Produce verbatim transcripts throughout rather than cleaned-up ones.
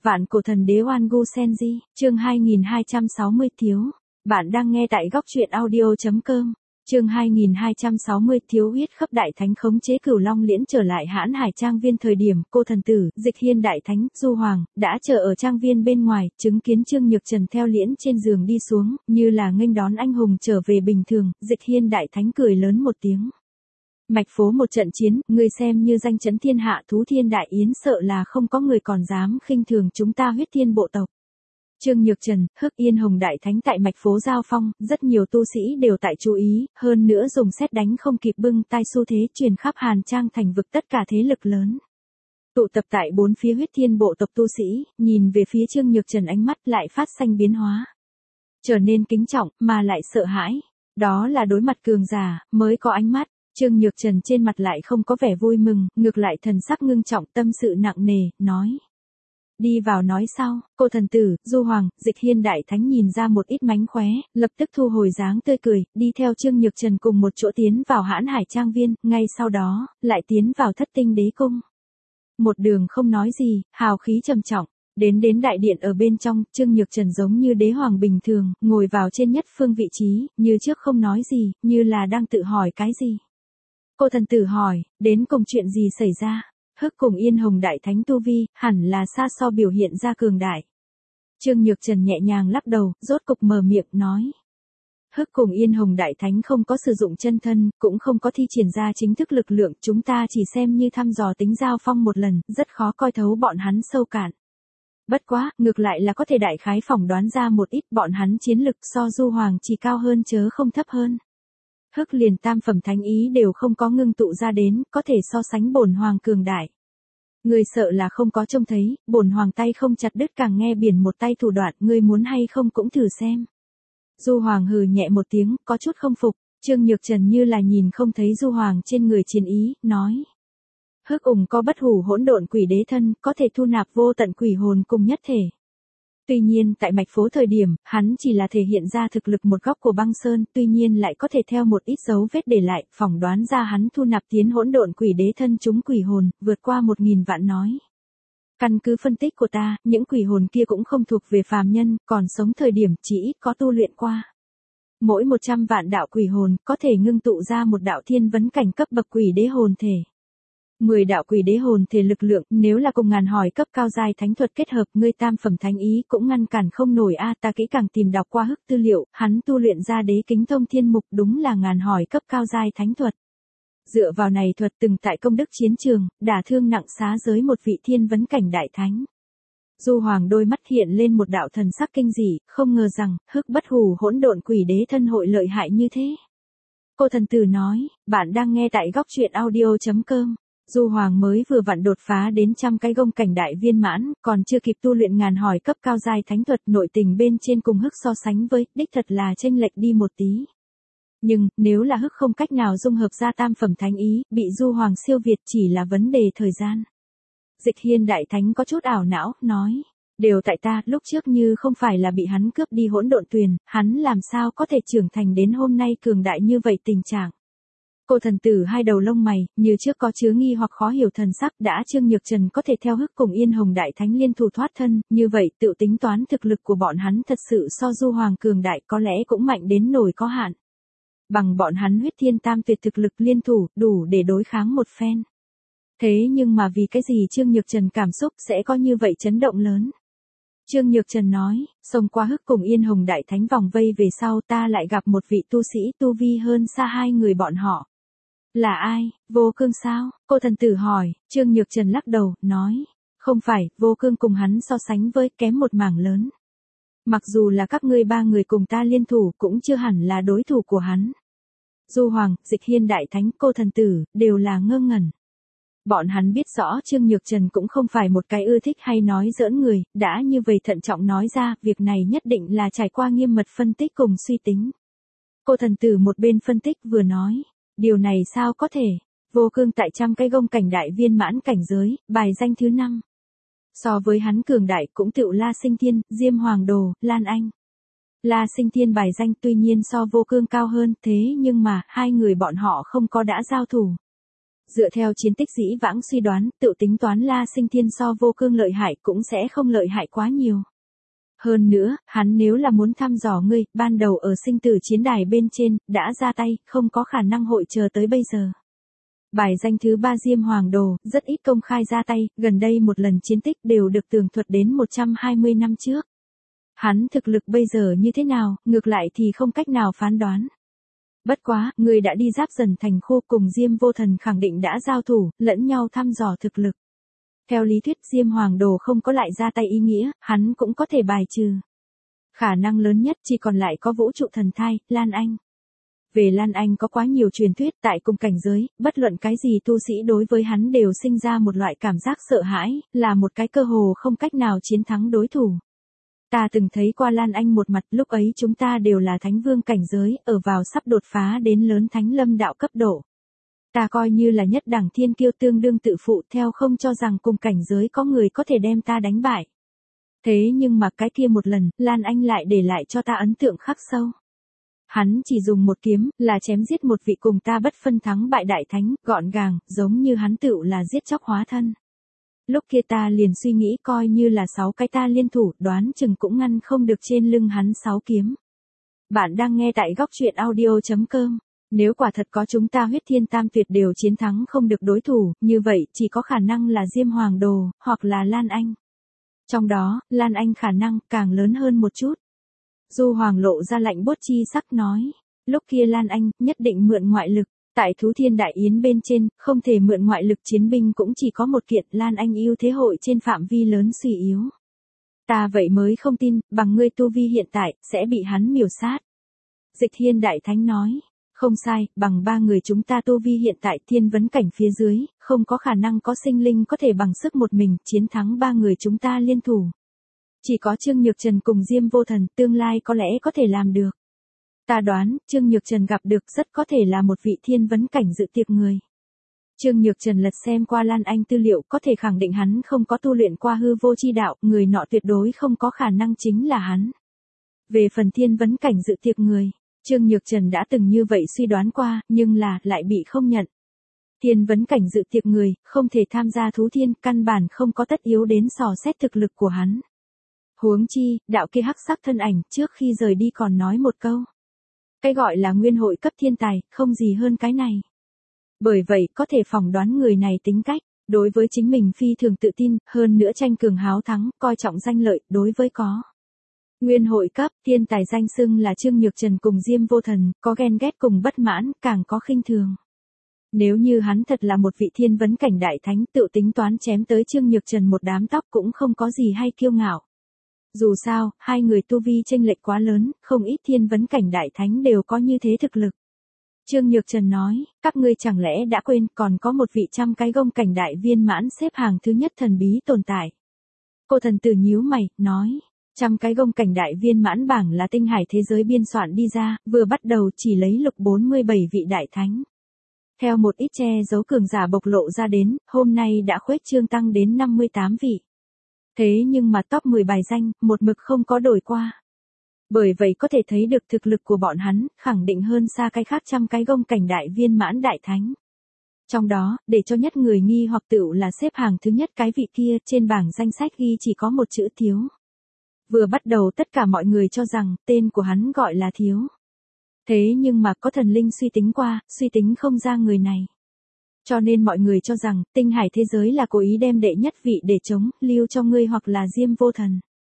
Vạn cổ thần đế Oan Gu Senji, chương hai nghìn hai trăm sáu mươi thiếu. Bạn đang nghe tại góc truyện audio.com. Chương hai nghìn hai trăm sáu mươi thiếu huyết khắp đại thánh khống chế Cửu Long Liễn trở lại Hãn Hải trang viên thời điểm cô thần tử, Dịch Hiên đại thánh, Du Hoàng, đã chờ ở trang viên bên ngoài, chứng kiến Trương Nhược Trần theo liễn trên giường đi xuống, như là nghênh đón anh hùng trở về bình thường, Dịch Hiên đại thánh cười lớn một tiếng. Mạch phố một trận chiến, người xem như danh chấn thiên hạ thú thiên đại yến sợ là không có người còn dám khinh thường chúng ta huyết thiên bộ tộc. Trương Nhược Trần, Hức Yên Hồng đại thánh tại mạch phố giao phong, rất nhiều tu sĩ đều tại chú ý, hơn nữa dùng sét đánh không kịp bưng tai xu thế truyền khắp Hàn Trang thành vực tất cả thế lực lớn. Tụ tập tại bốn phía huyết thiên bộ tộc tu sĩ, nhìn về phía Trương Nhược Trần ánh mắt lại phát sinh biến hóa. Trở nên kính trọng, mà lại sợ hãi. Đó là đối mặt cường giả, mới có ánh mắt. Trương Nhược Trần trên mặt lại không có vẻ vui mừng, ngược lại thần sắc ngưng trọng tâm sự nặng nề, nói. Đi vào nói sau, cô thần tử, Du Hoàng, Dịch Hiên đại thánh nhìn ra một ít mánh khóe, lập tức thu hồi dáng tươi cười, đi theo Trương Nhược Trần cùng một chỗ tiến vào Hãn Hải trang viên, ngay sau đó, lại tiến vào Thất Tinh đế cung. Một đường không nói gì, hào khí trầm trọng. Đến đến đại điện ở bên trong, Trương Nhược Trần giống như đế hoàng bình thường, ngồi vào trên nhất phương vị trí, như trước không nói gì, như là đang tự hỏi cái gì. Cô thần tử hỏi, đến cùng chuyện gì xảy ra? Hức cùng Yên Hồng đại thánh tu vi, hẳn là xa so biểu hiện ra cường đại. Trương Nhược Trần nhẹ nhàng lắc đầu, rốt cục mở miệng, nói. Hức cùng Yên Hồng đại thánh không có sử dụng chân thân, cũng không có thi triển ra chính thức lực lượng, chúng ta chỉ xem như thăm dò tính giao phong một lần, rất khó coi thấu bọn hắn sâu cạn. Bất quá, ngược lại là có thể đại khái phỏng đoán ra một ít bọn hắn chiến lực so Du Hoàng chỉ cao hơn chớ không thấp hơn. Hức liền tam phẩm thánh ý đều không có ngưng tụ ra đến, có thể so sánh bổn hoàng cường đại. Người sợ là không có trông thấy, bổn hoàng tay không chặt đứt càng nghe biển một tay thủ đoạn, ngươi muốn hay không cũng thử xem. Du Hoàng hừ nhẹ một tiếng, có chút không phục, Trương Nhược Trần như là nhìn không thấy Du Hoàng trên người chiến ý, nói. Hức ủng có bất hủ hỗn độn quỷ đế thân, có thể thu nạp vô tận quỷ hồn cùng nhất thể. Tuy nhiên tại mạch phố thời điểm, hắn chỉ là thể hiện ra thực lực một góc của băng sơn, tuy nhiên lại có thể theo một ít dấu vết để lại, phỏng đoán ra hắn thu nạp tiến hỗn độn quỷ đế thân chúng quỷ hồn, vượt qua một nghìn vạn nói. Căn cứ phân tích của ta, những quỷ hồn kia cũng không thuộc về phàm nhân, còn sống thời điểm chỉ ít có tu luyện qua. Mỗi một trăm vạn đạo quỷ hồn, có thể ngưng tụ ra một đạo thiên vấn cảnh cấp bậc quỷ đế hồn thể. mười đạo quỷ đế hồn thể lực lượng, nếu là cùng ngàn hỏi cấp cao giai thánh thuật kết hợp, ngươi tam phẩm thánh ý cũng ngăn cản không nổi a, ta kỹ càng tìm đọc qua Hức tư liệu, hắn tu luyện ra đế kính thông thiên mục đúng là ngàn hỏi cấp cao giai thánh thuật. Dựa vào này thuật từng tại công đức chiến trường, đả thương nặng xá giới một vị thiên vấn cảnh đại thánh. Du Hoàng đôi mắt hiện lên một đạo thần sắc kinh dị, không ngờ rằng, Hức bất hủ hỗn độn quỷ đế thân hội lợi hại như thế. Cô thần tử nói, bạn đang nghe tại góc truyện audio.com. Du Hoàng mới vừa vặn đột phá đến trăm cái gông cảnh đại viên mãn, còn chưa kịp tu luyện ngàn hỏi cấp cao giai thánh thuật, nội tình bên trên cùng Hức so sánh với, đích thật là chênh lệch đi một tí. Nhưng, nếu là Hức không cách nào dung hợp ra tam phẩm thánh ý, bị Du Hoàng siêu việt chỉ là vấn đề thời gian. Dịch Hiên đại thánh có chút ảo não, nói, đều tại ta, lúc trước như không phải là bị hắn cướp đi hỗn độn tuyền, hắn làm sao có thể trưởng thành đến hôm nay cường đại như vậy tình trạng. Cô thần tử hai đầu lông mày, như trước có chứa nghi hoặc khó hiểu thần sắc, đã Trương Nhược Trần có thể theo Hức cùng Yên Hồng đại thánh liên thủ thoát thân, như vậy tự tính toán thực lực của bọn hắn thật sự so Du Hoàng cường đại có lẽ cũng mạnh đến nổi có hạn. Bằng bọn hắn huyết thiên tam tuyệt thực lực liên thủ, đủ để đối kháng một phen. Thế nhưng mà vì cái gì Trương Nhược Trần cảm xúc sẽ có như vậy chấn động lớn? Trương Nhược Trần nói, xông qua Hức cùng Yên Hồng đại thánh vòng vây về sau ta lại gặp một vị tu sĩ tu vi hơn xa hai người bọn họ. Là ai, Vô Cương sao? Cô thần tử hỏi, Trương Nhược Trần lắc đầu, nói, không phải, Vô Cương cùng hắn so sánh với kém một mảng lớn. Mặc dù là các ngươi ba người cùng ta liên thủ cũng chưa hẳn là đối thủ của hắn. Du Hoàng, Dịch Hiên đại thánh, cô thần tử, đều là ngơ ngẩn. Bọn hắn biết rõ Trương Nhược Trần cũng không phải một cái ưa thích hay nói giỡn người, đã như vậy thận trọng nói ra, việc này nhất định là trải qua nghiêm mật phân tích cùng suy tính. Cô thần tử một bên phân tích vừa nói. Điều này sao có thể, Vô Cương tại trăm cái gông cảnh đại viên mãn cảnh giới, bài danh thứ năm. So với hắn cường đại cũng tựu La Sinh Thiên, Diêm Hoàng Đồ, Lan Anh. La Sinh Thiên bài danh tuy nhiên so Vô Cương cao hơn, thế nhưng mà, hai người bọn họ không có đã giao thủ. Dựa theo chiến tích dĩ vãng suy đoán, tự tính toán La Sinh Thiên so Vô Cương lợi hại cũng sẽ không lợi hại quá nhiều. Hơn nữa, hắn nếu là muốn thăm dò ngươi, ban đầu ở sinh tử chiến đài bên trên, đã ra tay, không có khả năng hội chờ tới bây giờ. Bài danh thứ ba Diêm Hoàng Đồ, rất ít công khai ra tay, gần đây một lần chiến tích đều được tường thuật đến một trăm hai mươi năm trước. Hắn thực lực bây giờ như thế nào, ngược lại thì không cách nào phán đoán. Bất quá, người đã đi Giáp Dần thành khu cùng Diêm Vô Thần khẳng định đã giao thủ, lẫn nhau thăm dò thực lực. Theo lý thuyết Diêm Hoàng Đồ không có lại ra tay ý nghĩa, hắn cũng có thể bài trừ. Khả năng lớn nhất chỉ còn lại có vũ trụ thần thai, Lan Anh. Về Lan Anh có quá nhiều truyền thuyết tại cùng cảnh giới, bất luận cái gì tu sĩ đối với hắn đều sinh ra một loại cảm giác sợ hãi, là một cái cơ hồ không cách nào chiến thắng đối thủ. Ta từng thấy qua Lan Anh một mặt, lúc ấy chúng ta đều là thánh vương cảnh giới, ở vào sắp đột phá đến lớn thánh lâm đạo cấp độ. Ta coi như là nhất đẳng thiên kiêu tương đương tự phụ, theo không cho rằng cùng cảnh giới có người có thể đem ta đánh bại. Thế nhưng mà cái kia một lần, Lan Anh lại để lại cho ta ấn tượng khắc sâu. Hắn chỉ dùng một kiếm, là chém giết một vị cùng ta bất phân thắng bại đại thánh, gọn gàng, giống như hắn tựu là giết chóc hóa thân. Lúc kia ta liền suy nghĩ coi như là sáu cái ta liên thủ, đoán chừng cũng ngăn không được trên lưng hắn sáu kiếm. Bạn đang nghe tại góc truyện audio chấm com. Nếu quả thật có chúng ta huyết thiên tam tuyệt đều chiến thắng không được đối thủ, như vậy chỉ có khả năng là Diêm Hoàng Đồ, hoặc là Lan Anh. Trong đó, Lan Anh khả năng càng lớn hơn một chút. Du Hoàng lộ ra lạnh buốt chi sắc nói, lúc kia Lan Anh nhất định mượn ngoại lực, tại Thú Thiên Đại Yến bên trên, không thể mượn ngoại lực chiến binh cũng chỉ có một kiện, Lan Anh ưu thế hội trên phạm vi lớn suy yếu. Ta vậy mới không tin, bằng ngươi tu vi hiện tại, sẽ bị hắn miểu sát. Dịch Thiên Đại Thánh nói, không sai, bằng ba người chúng ta tu vi hiện tại thiên vấn cảnh phía dưới, không có khả năng có sinh linh có thể bằng sức một mình chiến thắng ba người chúng ta liên thủ. Chỉ có Trương Nhược Trần cùng Diêm Vô Thần tương lai có lẽ có thể làm được. Ta đoán, Trương Nhược Trần gặp được rất có thể là một vị thiên vấn cảnh dự tiệc người. Trương Nhược Trần lật xem qua Lan Anh tư liệu có thể khẳng định hắn không có tu luyện qua hư vô chi đạo, người nọ tuyệt đối không có khả năng chính là hắn. Về phần thiên vấn cảnh dự tiệc người, Trương Nhược Trần đã từng như vậy suy đoán qua, nhưng là, lại bị không nhận. Thiên vấn cảnh dự tiệc người, không thể tham gia thú thiên, căn bản không có tất yếu đến dò xét thực lực của hắn. Huống chi, đạo kia hắc sắc thân ảnh, trước khi rời đi còn nói một câu. Cái gọi là nguyên hội cấp thiên tài, không gì hơn cái này. Bởi vậy, có thể phỏng đoán người này tính cách, đối với chính mình phi thường tự tin, hơn nữa tranh cường háo thắng, coi trọng danh lợi, đối với có. Nguyên hội cấp, thiên tài danh xưng là Trương Nhược Trần cùng Diêm Vô Thần, có ghen ghét cùng bất mãn, càng có khinh thường. Nếu như hắn thật là một vị thiên vấn cảnh đại thánh, tự tính toán chém tới Trương Nhược Trần một đám tóc cũng không có gì hay kiêu ngạo. Dù sao, hai người tu vi chênh lệch quá lớn, không ít thiên vấn cảnh đại thánh đều có như thế thực lực. Trương Nhược Trần nói, các ngươi chẳng lẽ đã quên còn có một vị trăm cái gông cảnh đại viên mãn xếp hàng thứ nhất thần bí tồn tại. Cô thần tử nhíu mày, nói, trăm cái gông cảnh đại viên mãn bảng là tinh hải thế giới biên soạn đi ra, vừa bắt đầu chỉ lấy lục bốn mươi bảy vị đại thánh. Theo một ít che giấu cường giả bộc lộ ra đến, hôm nay đã khuếch trương tăng đến năm mươi tám vị. Thế nhưng mà top mười bài danh, một mực không có đổi qua. Bởi vậy có thể thấy được thực lực của bọn hắn, khẳng định hơn xa cái khác trăm cái gông cảnh đại viên mãn đại thánh. Trong đó, để cho nhất người nghi hoặc tựu là xếp hàng thứ nhất cái vị kia, trên bảng danh sách ghi chỉ có một chữ Thiếu. Vừa bắt đầu tất cả mọi người cho rằng, tên của hắn gọi là Thiếu. Thế nhưng mà có thần linh suy tính qua, suy tính không ra người này. Cho nên mọi người cho rằng, tinh hải thế giới là cố ý đem đệ nhất vị để chống, lưu cho ngươi hoặc là Diêm Vô Thần.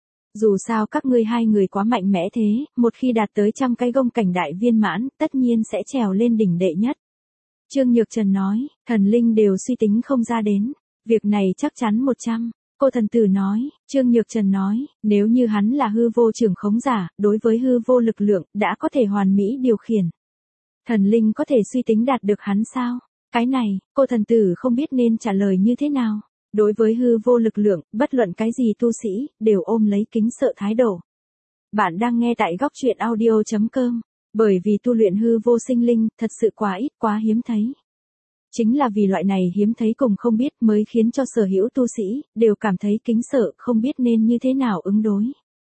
Dù sao các ngươi hai người quá mạnh mẽ thế, một khi đạt tới trăm cái gông cảnh đại viên mãn, tất nhiên sẽ trèo lên đỉnh đệ nhất. Trương Nhược Trần nói, thần linh đều suy tính không ra đến. Việc này chắc chắn một trăm. Cô thần tử nói, Trương Nhược Trần nói, nếu như hắn là hư vô trưởng khống giả, đối với hư vô lực lượng, đã có thể hoàn mỹ điều khiển. Thần linh có thể suy tính đạt được hắn sao? Cái này, cô thần tử không biết nên trả lời như thế nào. Đối với hư vô lực lượng, bất luận cái gì tu sĩ, đều ôm lấy kính sợ thái độ. Bạn đang nghe tại góc truyện audio chấm com. Bởi vì tu luyện hư vô sinh linh, thật sự quá ít quá hiếm thấy. Chính là vì loại này hiếm thấy cùng không biết mới khiến cho sở hữu tu sĩ, đều cảm thấy kính sợ, không biết nên như thế nào ứng đối.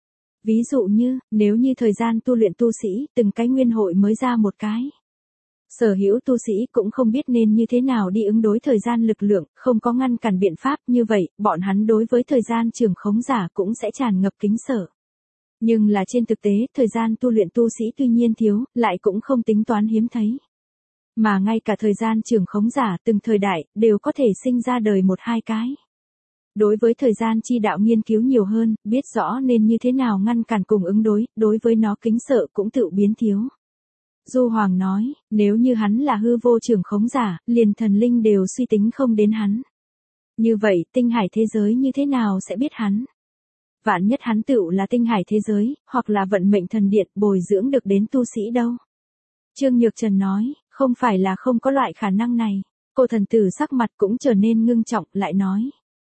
Ví dụ như, nếu như thời gian tu luyện tu sĩ, từng cái nguyên hội mới ra một cái. Sở hữu tu sĩ cũng không biết nên như thế nào đi ứng đối thời gian lực lượng, không có ngăn cản biện pháp như vậy, bọn hắn đối với thời gian trường khống giả cũng sẽ tràn ngập kính sợ. Nhưng là trên thực tế, thời gian tu luyện tu sĩ tuy nhiên thiếu, lại cũng không tính toán hiếm thấy. Mà ngay cả thời gian trường khống giả từng thời đại, đều có thể sinh ra đời một hai cái. Đối với thời gian chi đạo nghiên cứu nhiều hơn, biết rõ nên như thế nào ngăn cản cùng ứng đối, đối với nó kính sợ cũng tự biến thiếu. Du Hoàng nói, nếu như hắn là hư vô trường khống giả, liền thần linh đều suy tính không đến hắn. Như vậy, tinh hải thế giới như thế nào sẽ biết hắn? Vạn nhất hắn tựu là tinh hải thế giới, hoặc là vận mệnh thần điện bồi dưỡng được đến tu sĩ đâu. Trương Nhược Trần nói, không phải là không có loại khả năng này. Cô thần tử sắc mặt cũng trở nên ngưng trọng, lại nói.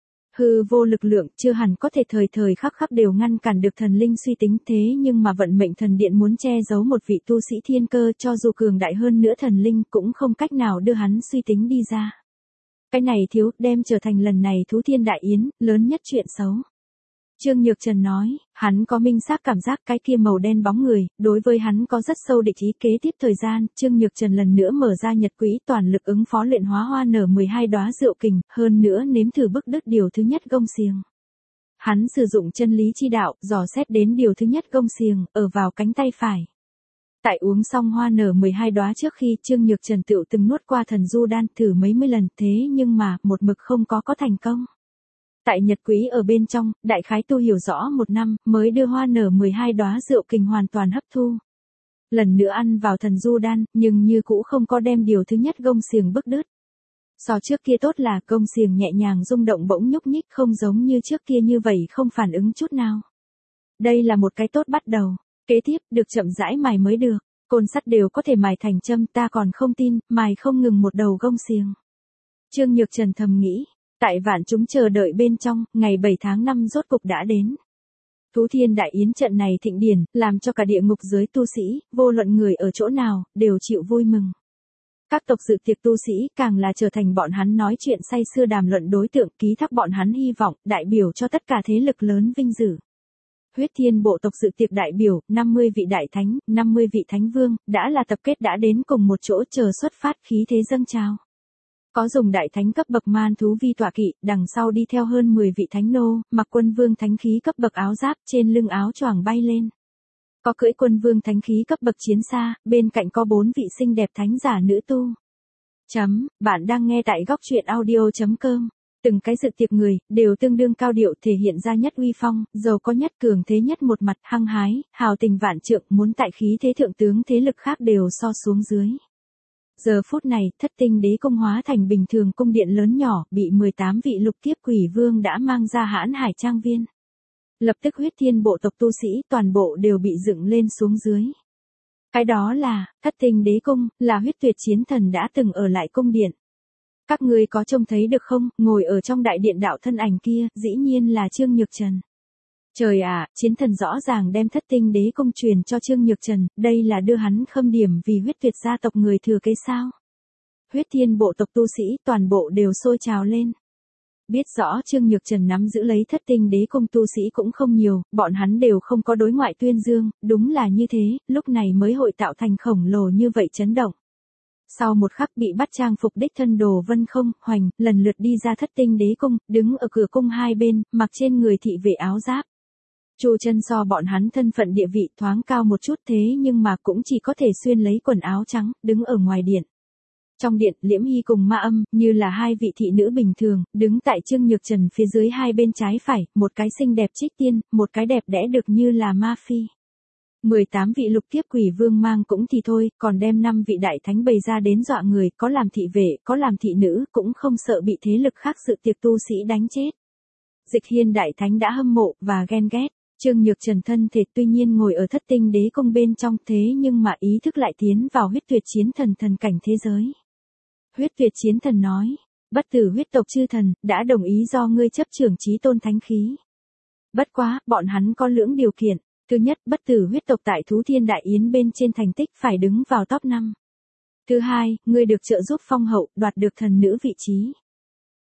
Hư vô lực lượng chưa hẳn có thể thời thời khắc khắc đều ngăn cản được thần linh suy tính, thế nhưng mà vận mệnh thần điện muốn che giấu một vị tu sĩ thiên cơ cho dù cường đại hơn nữa thần linh cũng không cách nào đưa hắn suy tính đi ra. Cái này thiếu đem trở thành lần này Thú Thiên Đại Yến, lớn nhất chuyện xấu. Trương Nhược Trần nói, hắn có minh xác cảm giác cái kia màu đen bóng người, đối với hắn có rất sâu địch ý. Kế tiếp thời gian, Trương Nhược Trần lần nữa mở ra nhật quỹ toàn lực ứng phó luyện hóa hoa nở mười hai đóa rượu kình, hơn nữa nếm thử bức đứt điều thứ nhất gông xiềng. Hắn sử dụng chân lý chi đạo, dò xét đến điều thứ nhất gông xiềng, ở vào cánh tay phải. Tại uống xong hoa nở mười hai đóa trước khi Trương Nhược Trần tựu từng nuốt qua thần du đan thử mấy mươi lần, thế nhưng mà, một mực không có có thành công. Tại nhật quỹ ở bên trong, đại khái tu hiểu rõ một năm, mới đưa hoa nở mười hai đóa rượu kình hoàn toàn hấp thu. Lần nữa ăn vào thần du đan, nhưng như cũ không có đem điều thứ nhất gông xiềng bức đứt. So trước kia tốt là gông xiềng nhẹ nhàng rung động bỗng nhúc nhích, không giống như trước kia như vậy không phản ứng chút nào. Đây là một cái tốt bắt đầu, kế tiếp, được chậm rãi mài mới được, côn sắt đều có thể mài thành châm, ta còn không tin, mài không ngừng một đầu gông xiềng. Trương Nhược Trần thầm nghĩ. Tại vạn chúng chờ đợi bên trong, ngày bảy tháng năm rốt cục đã đến. Thú Thiên Đại Yến trận này thịnh điển, làm cho cả địa ngục giới tu sĩ, vô luận người ở chỗ nào, đều chịu vui mừng. Các tộc dự tiệc tu sĩ càng là trở thành bọn hắn nói chuyện say sưa đàm luận đối tượng, ký thác bọn hắn hy vọng, đại biểu cho tất cả thế lực lớn vinh dự. Huyết Thiên bộ tộc dự tiệc đại biểu, năm mươi vị đại thánh, năm mươi vị thánh vương, đã là tập kết đã đến cùng một chỗ chờ xuất phát, khí thế dâng trào. Có dùng đại thánh cấp bậc man thú vi tọa kỵ, đằng sau đi theo hơn mười vị thánh nô, mặc quân vương thánh khí cấp bậc áo giáp, trên lưng áo choàng bay lên. Có cưỡi quân vương thánh khí cấp bậc chiến xa, bên cạnh có bốn vị xinh đẹp thánh giả nữ tu. Chấm, bạn đang nghe tại góc truyện audio chấm com. Từng cái dự tiệc người, đều tương đương cao điệu, thể hiện ra nhất uy phong, giàu có nhất, cường thế nhất, một mặt hăng hái, hào tình vạn trượng, muốn tại khí thế thượng tướng thế lực khác đều so xuống dưới. Giờ phút này, Thất Tinh Đế cung hóa thành bình thường cung điện lớn nhỏ, bị mười tám vị lục kiếp quỷ vương đã mang ra Hãn Hải trang viên. Lập tức Huyết Thiên bộ tộc tu sĩ toàn bộ đều bị dựng lên xuống dưới. Cái đó là, Thất Tinh Đế cung, là Huyết Tuyệt Chiến Thần đã từng ở lại cung điện. Các ngươi có trông thấy được không, ngồi ở trong đại điện đạo thân ảnh kia, dĩ nhiên là Trương Nhược Trần. Trời ạ, Chiến Thần rõ ràng đem Thất Tinh Đế cung truyền cho Trương Nhược Trần, đây là đưa hắn khâm điểm vì Huyết Tuyệt gia tộc người thừa kế sao? Huyết Thiên bộ tộc tu sĩ toàn bộ đều sôi trào lên. Biết rõ Trương Nhược Trần nắm giữ lấy Thất Tinh Đế cung tu sĩ cũng không nhiều, bọn hắn đều không có đối ngoại tuyên dương, đúng là như thế, lúc này mới hội tạo thành khổng lồ như vậy chấn động. Sau một khắc bị bắt trang phục đích thân Đồ Vân Không, Hoành, lần lượt đi ra Thất Tinh Đế cung, đứng ở cửa cung hai bên, mặc trên người thị vệ áo giáp. Chu Chân so bọn hắn thân phận địa vị thoáng cao một chút, thế nhưng mà cũng chỉ có thể xuyên lấy quần áo trắng, đứng ở ngoài điện. Trong điện, Liễm Hy cùng Ma Âm, như là hai vị thị nữ bình thường, đứng tại Trương Nhược Trần phía dưới hai bên trái phải, một cái xinh đẹp trích tiên, một cái đẹp đẽ được như là ma phi. mười tám vị lục kiếp quỷ vương mang cũng thì thôi, còn đem năm vị đại thánh bày ra đến dọa người, có làm thị vệ, có làm thị nữ, cũng không sợ bị thế lực khác dự tiệc tu sĩ đánh chết. Dịch Hiên đại thánh đã hâm mộ, và ghen ghét. Trương Nhược Trần thân thể tuy nhiên ngồi ở Thất Tinh Đế cung bên trong, thế nhưng mà ý thức lại tiến vào Huyết Tuyệt Chiến Thần thần cảnh thế giới. Huyết Tuyệt Chiến Thần nói, bất tử huyết tộc chư thần, đã đồng ý do ngươi chấp trưởng chí tôn thánh khí. Bất quá, bọn hắn có lưỡng điều kiện. Thứ nhất, bất tử huyết tộc tại Thú Thiên Đại Yến bên trên thành tích phải đứng vào top năm. Thứ hai, ngươi được trợ giúp phong hậu, đoạt được thần nữ vị trí.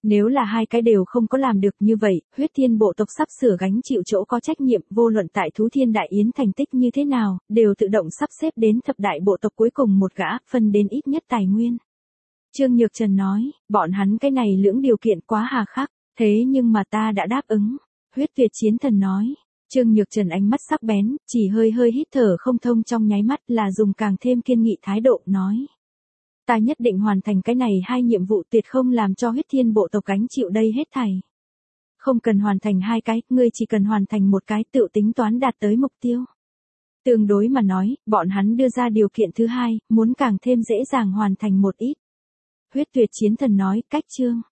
Nếu là hai cái đều không có làm được như vậy, huyết thiên bộ tộc sắp sửa gánh chịu chỗ có trách nhiệm, vô luận tại Thú Thiên Đại Yến thành tích như thế nào, đều tự động sắp xếp đến thập đại bộ tộc cuối cùng một gã, phân đến ít nhất tài nguyên. Trương Nhược Trần nói, bọn hắn cái này lưỡng điều kiện quá hà khắc, thế nhưng mà ta đã đáp ứng. Huyết Tuyệt Chiến Thần nói. Trương Nhược Trần ánh mắt sắc bén, chỉ hơi hơi hít thở không thông trong nháy mắt là dùng càng thêm kiên nghị thái độ nói. Ta nhất định hoàn thành cái này hai nhiệm vụ, tuyệt không làm cho huyết thiên bộ tộc gánh chịu đây hết thảy. Không cần hoàn thành hai cái, ngươi chỉ cần hoàn thành một cái, tự tính toán đạt tới mục tiêu. Tương đối mà nói, bọn hắn đưa ra điều kiện thứ hai, muốn càng thêm dễ dàng hoàn thành một ít. Huyết Tuyệt Chiến Thần nói, cách chương.